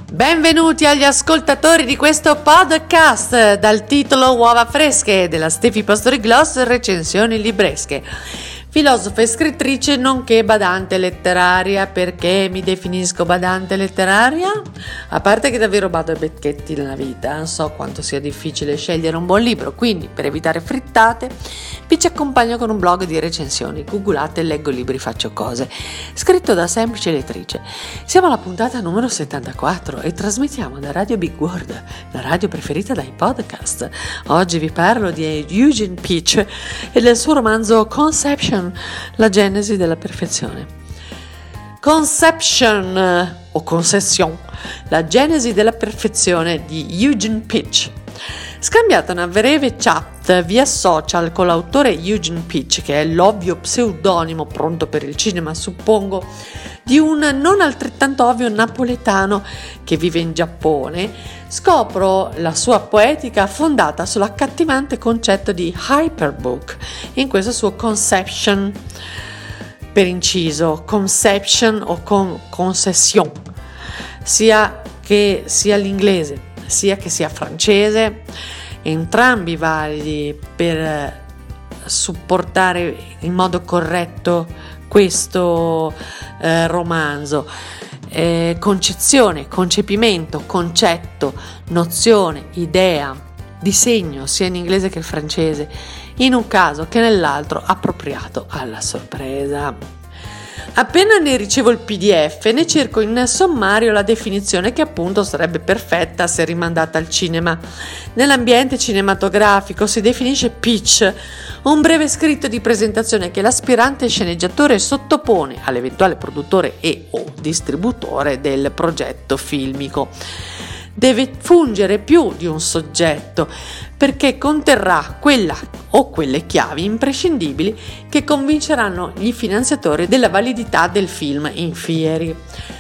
Benvenuti agli ascoltatori di questo podcast dal titolo Uova fresche della Stefi Pastori Gloss, recensioni libresche. Filosofa e scrittrice nonché badante letteraria. Perché mi definisco badante letteraria? A parte che davvero bado ai becchetti nella vita, so quanto sia difficile scegliere un buon libro, quindi per evitare frittate vi ci accompagno con un blog di recensioni. Googolate, leggo libri, faccio cose, scritto da semplice lettrice. Siamo alla puntata numero 74 e trasmettiamo da Radio Big World, la radio preferita dai podcast. Oggi vi parlo di Eugene Peach e del suo romanzo Conception, la genesi della perfezione. Conception o Concession, la genesi della perfezione di Eugene Peach. Scambiata una breve chat via social con l'autore Eugene Peach, che è l'ovvio pseudonimo pronto per il cinema, suppongo, di un non altrettanto ovvio napoletano che vive in Giappone, scopro la sua poetica fondata sull'accattivante concetto di hyperbook in questo suo Conception, per inciso conception o concession, sia che sia l'inglese sia che sia francese, entrambi validi per supportare in modo corretto questo romanzo. Concezione, concepimento, concetto, nozione, idea, disegno, sia in inglese che in francese, in un caso che nell'altro appropriato alla sorpresa. Appena ne ricevo il PDF, ne cerco in sommario la definizione che appunto sarebbe perfetta se rimandata al cinema. Nell'ambiente cinematografico si definisce pitch, un breve scritto di presentazione che l'aspirante sceneggiatore sottopone all'eventuale produttore e o distributore del progetto filmico. Deve fungere più di un soggetto, perché conterrà quella o quelle chiavi imprescindibili che convinceranno gli finanziatori della validità del film in fieri.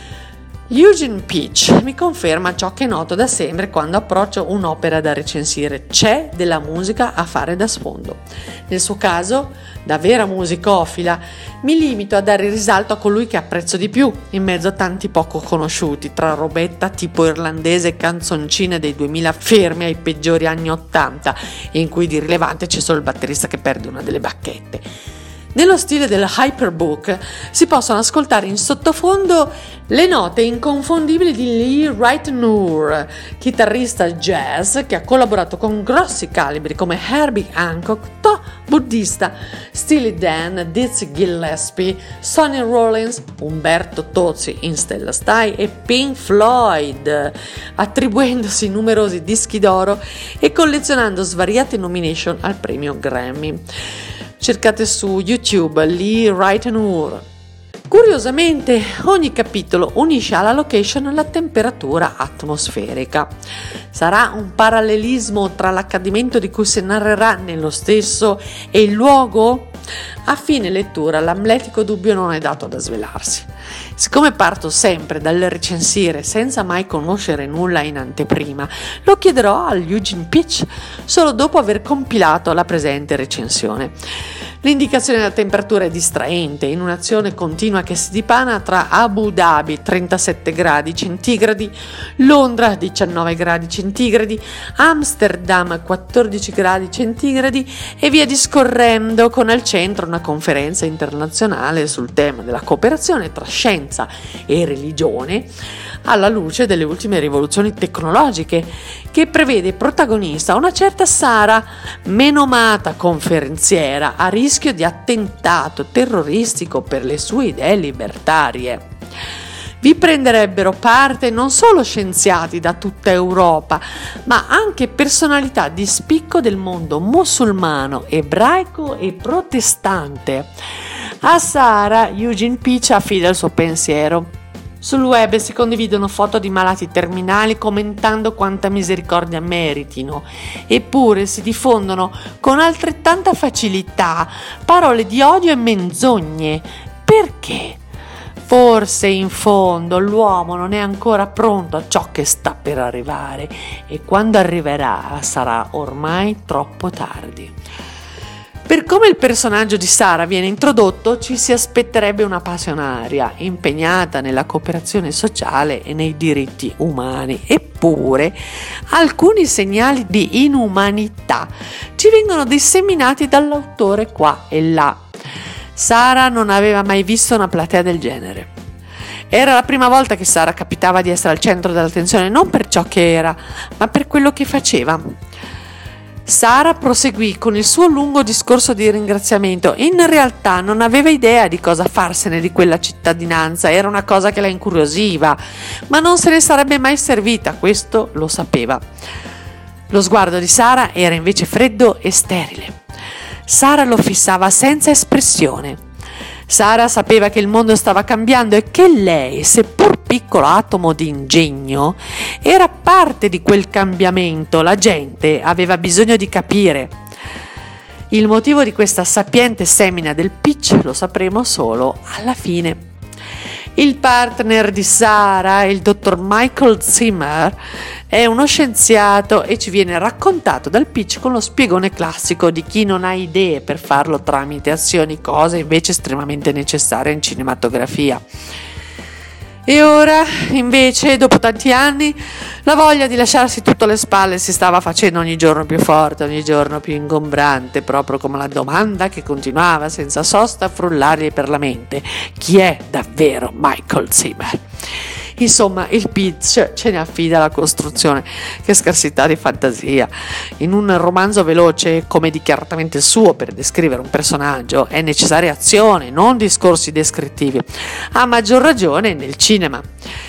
Eugene Peach mi conferma ciò che noto da sempre quando approccio un'opera da recensire: c'è della musica a fare da sfondo. Nel suo caso, da vera musicofila, mi limito a dare risalto a colui che apprezzo di più, in mezzo a tanti poco conosciuti, tra robetta tipo irlandese e canzoncine dei 2000 fermi ai peggiori anni 80, in cui di rilevante c'è solo il batterista che perde una delle bacchette. Nello stile del hyperbook si possono ascoltare in sottofondo le note inconfondibili di Lee Ritenour, chitarrista jazz che ha collaborato con grossi calibri come Herbie Hancock, Toe Buddhista, Steely Dan, Dizzy Gillespie, Sonny Rollins, Umberto Tozzi in Stella Stai e Pink Floyd, attribuendosi numerosi dischi d'oro e collezionando svariate nomination al premio Grammy. Cercate su YouTube Lee Ritenour. Curiosamente, ogni capitolo unisce alla location la temperatura atmosferica. Sarà un parallelismo tra l'accadimento di cui si narrerà nello stesso e il luogo? A fine lettura l'amletico dubbio non è dato da svelarsi. Siccome parto sempre dal recensire senza mai conoscere nulla in anteprima, lo chiederò a Eugene Peach solo dopo aver compilato la presente recensione. L'indicazione della temperatura è distraente, in un'azione continua che si dipana tra Abu Dhabi 37 gradi centigradi, Londra 19 gradi centigradi, Amsterdam 14 gradi centigradi e via discorrendo, con al centro una conferenza internazionale sul tema della cooperazione tra scienza e religione alla luce delle ultime rivoluzioni tecnologiche, che prevede protagonista una certa Sara, menomata conferenziera a rischio di attentato terroristico per le sue idee libertarie. Vi prenderebbero parte non solo scienziati da tutta Europa, ma anche personalità di spicco del mondo musulmano, ebraico e protestante. A Sara, Eugene Peach affida il suo pensiero. Sul web si condividono foto di malati terminali commentando quanta misericordia meritino, eppure si diffondono con altrettanta facilità parole di odio e menzogne. Perché? Forse in fondo l'uomo non è ancora pronto a ciò che sta per arrivare e quando arriverà sarà ormai troppo tardi. Per come il personaggio di Sara viene introdotto, ci si aspetterebbe una passionaria, impegnata nella cooperazione sociale e nei diritti umani. Eppure, alcuni segnali di inumanità ci vengono disseminati dall'autore qua e là. Sara non aveva mai visto una platea del genere. Era la prima volta che Sara capitava di essere al centro dell'attenzione, non per ciò che era, ma per quello che faceva. Sara proseguì con il suo lungo discorso di ringraziamento. In realtà non aveva idea di cosa farsene di quella cittadinanza, era una cosa che la incuriosiva, ma non se ne sarebbe mai servita, questo lo sapeva. Lo sguardo di Sara era invece freddo e sterile. Sara lo fissava senza espressione. Sara sapeva che il mondo stava cambiando e che lei, seppur piccolo atomo di ingegno, era parte di quel cambiamento. La gente aveva bisogno di capire. Il motivo di questa sapiente semina del pitch lo sapremo solo alla fine. Il partner di Sara, il dottor Michael Zimmer, è uno scienziato e ci viene raccontato dal pitch con lo spiegone classico di chi non ha idee per farlo tramite azioni, cose invece estremamente necessarie in cinematografia. E ora, invece, dopo tanti anni, la voglia di lasciarsi tutto alle spalle si stava facendo ogni giorno più forte, ogni giorno più ingombrante, proprio come la domanda che continuava senza sosta a frullargli per la mente: chi è davvero Michael Zimmer? Insomma, il pitch ce ne affida la costruzione. Che scarsità di fantasia! In un romanzo veloce, come dichiaratamente il suo, per descrivere un personaggio è necessaria azione, non discorsi descrittivi. A maggior ragione nel cinema.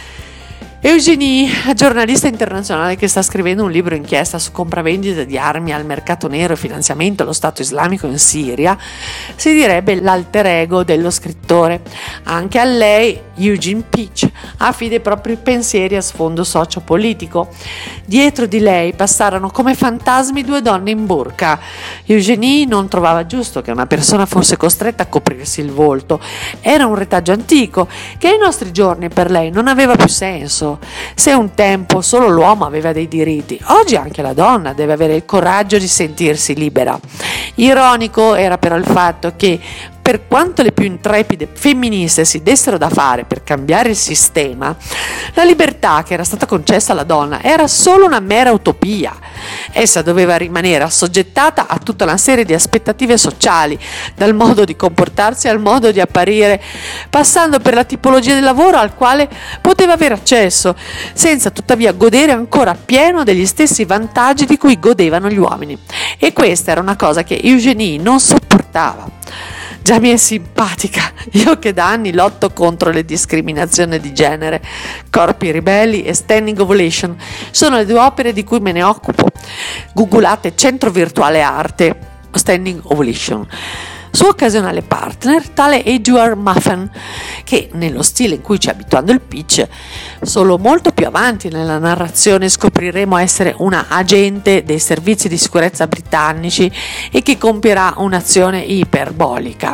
Eugénie, giornalista internazionale che sta scrivendo un libro inchiesta su compravendita di armi al mercato nero e finanziamento allo Stato islamico in Siria, si direbbe l'alter ego dello scrittore. Anche a lei, Eugene Peach, affida i propri pensieri a sfondo sociopolitico. Dietro di lei passarono come fantasmi due donne in burqa. Eugénie non trovava giusto che una persona fosse costretta a coprirsi il volto. Era un retaggio antico che ai nostri giorni per lei non aveva più senso. Se un tempo solo l'uomo aveva dei diritti, oggi anche la donna deve avere il coraggio di sentirsi libera. Ironico era però il fatto che, per quanto le più intrepide femministe si dessero da fare per cambiare il sistema, la libertà che era stata concessa alla donna era solo una mera utopia. Essa doveva rimanere assoggettata a tutta una serie di aspettative sociali, dal modo di comportarsi al modo di apparire, passando per la tipologia di lavoro al quale poteva avere accesso, senza tuttavia godere ancora appieno degli stessi vantaggi di cui godevano gli uomini. E questa era una cosa che Eugénie non sopportava. Già mi è simpatica, io che da anni lotto contro le discriminazioni di genere. Corpi ribelli e Standing Ovation sono le due opere di cui me ne occupo. Googolate Centro Virtuale Arte, Standing Ovation. Suo occasionale partner, tale Edward Muffin, che nello stile in cui ci è abituando il pitch, solo molto più avanti nella narrazione scopriremo essere una agente dei servizi di sicurezza britannici e che compierà un'azione iperbolica.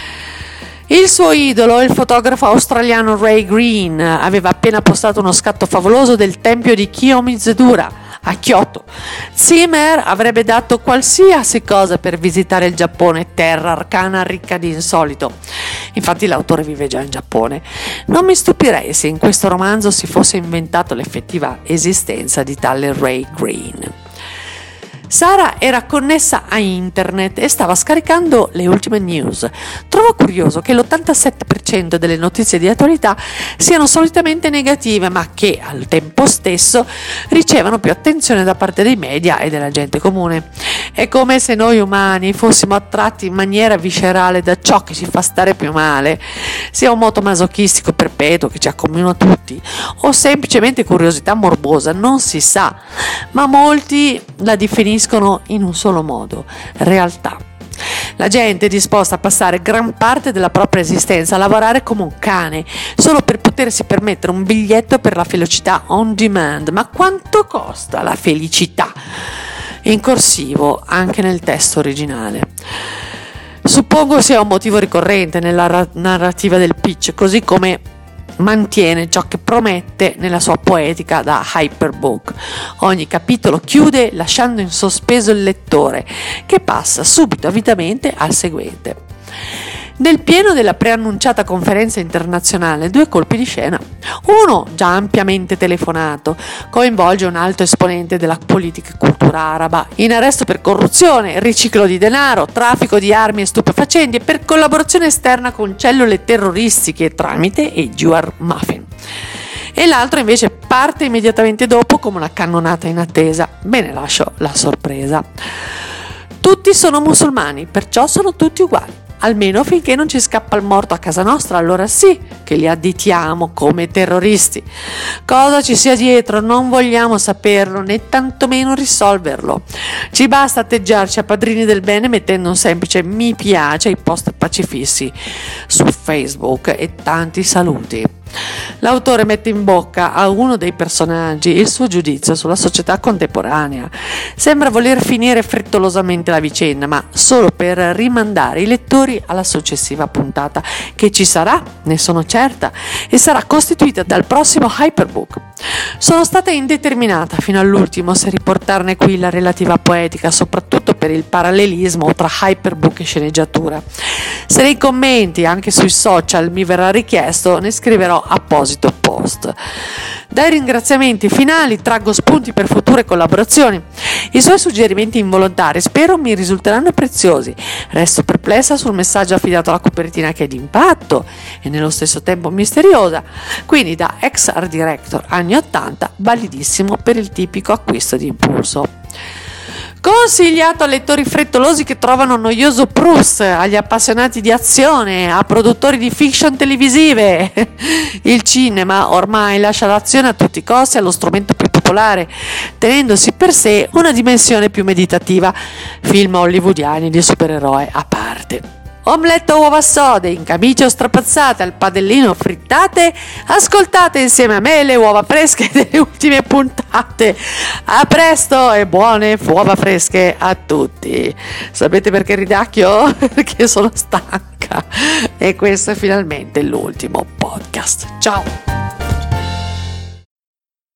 Il suo idolo, il fotografo australiano Ray Green, aveva appena postato uno scatto favoloso del tempio di Kiyomizu-dura a Kyoto. Zimmer avrebbe dato qualsiasi cosa per visitare il Giappone, terra arcana ricca di insolito. Infatti l'autore vive già in Giappone. Non mi stupirei se in questo romanzo si fosse inventato l'effettiva esistenza di tale Ray Green. Sara era connessa a internet e stava scaricando le ultime news. Trovo curioso che l'87% delle notizie di attualità siano solitamente negative, ma che al tempo stesso ricevono più attenzione da parte dei media e della gente comune. È come se noi umani fossimo attratti in maniera viscerale da ciò che ci fa stare più male, sia un moto masochistico perpetuo che ci accomuna tutti, o semplicemente curiosità morbosa, non si sa, ma molti la definiscono in un solo modo: realtà. La gente è disposta a passare gran parte della propria esistenza a lavorare come un cane solo per potersi permettere un biglietto per la felicità on demand. Ma quanto costa la felicità? In corsivo anche nel testo originale. Suppongo sia un motivo ricorrente nella narrativa del pitch, così come mantiene ciò che promette nella sua poetica da hyperbook. Ogni capitolo chiude lasciando in sospeso il lettore, che passa subito avidamente al seguente. Nel pieno della preannunciata conferenza internazionale, 2 colpi di scena. Uno, già ampiamente telefonato, coinvolge un alto esponente della politica e cultura araba, in arresto per corruzione, riciclo di denaro, traffico di armi e stupefacenti e per collaborazione esterna con cellule terroristiche tramite i Juar Muffin. E l'altro invece parte immediatamente dopo come una cannonata in attesa. Bene, lascio la sorpresa. Tutti sono musulmani, perciò sono tutti uguali. Almeno finché non ci scappa il morto a casa nostra, allora sì che li additiamo come terroristi. Cosa ci sia dietro non vogliamo saperlo né tantomeno risolverlo. Ci basta atteggiarci a padrini del bene mettendo un semplice mi piace ai post pacifissi su Facebook e tanti saluti. L'autore mette in bocca a uno dei personaggi il suo giudizio sulla società contemporanea. Sembra voler finire frettolosamente la vicenda, ma solo per rimandare i lettori alla successiva puntata, che ci sarà, ne sono certa, e sarà costituita dal prossimo hyperbook. Sono stata indeterminata fino all'ultimo se riportarne qui la relativa poetica, soprattutto per il parallelismo tra hyperbook e sceneggiatura. Se nei commenti, anche sui social, mi verrà richiesto, ne scriverò apposito post. Dai ringraziamenti finali traggo spunti per future collaborazioni. I suoi suggerimenti involontari spero mi risulteranno preziosi. Resto perplessa sul messaggio affidato alla copertina, che è d'impatto e nello stesso tempo misteriosa, quindi da ex art director anni 80, validissimo per il tipico acquisto di impulso. Consigliato a lettori frettolosi che trovano noioso Proust, agli appassionati di azione, a produttori di fiction televisive. Il cinema ormai lascia l'azione a tutti i costi allo strumento più popolare, tenendosi per sé una dimensione più meditativa. Film hollywoodiani di supereroi a parte. Omelette o uova sode, in camicie o strapazzate al padellino frittate, ascoltate insieme a me le uova fresche delle ultime puntate. A presto e buone uova fresche a tutti. Sapete perché ridacchio? Perché sono stanca e questo è finalmente l'ultimo podcast. Ciao!